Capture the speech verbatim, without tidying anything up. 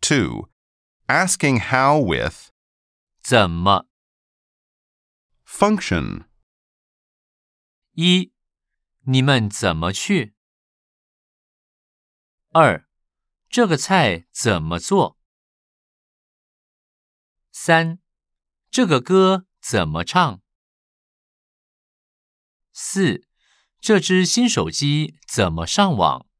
two. Asking how with 怎么？ function. 一、你们怎么去？二、这个菜怎么做？三、这个歌怎么唱？四、这只新手机怎么上网？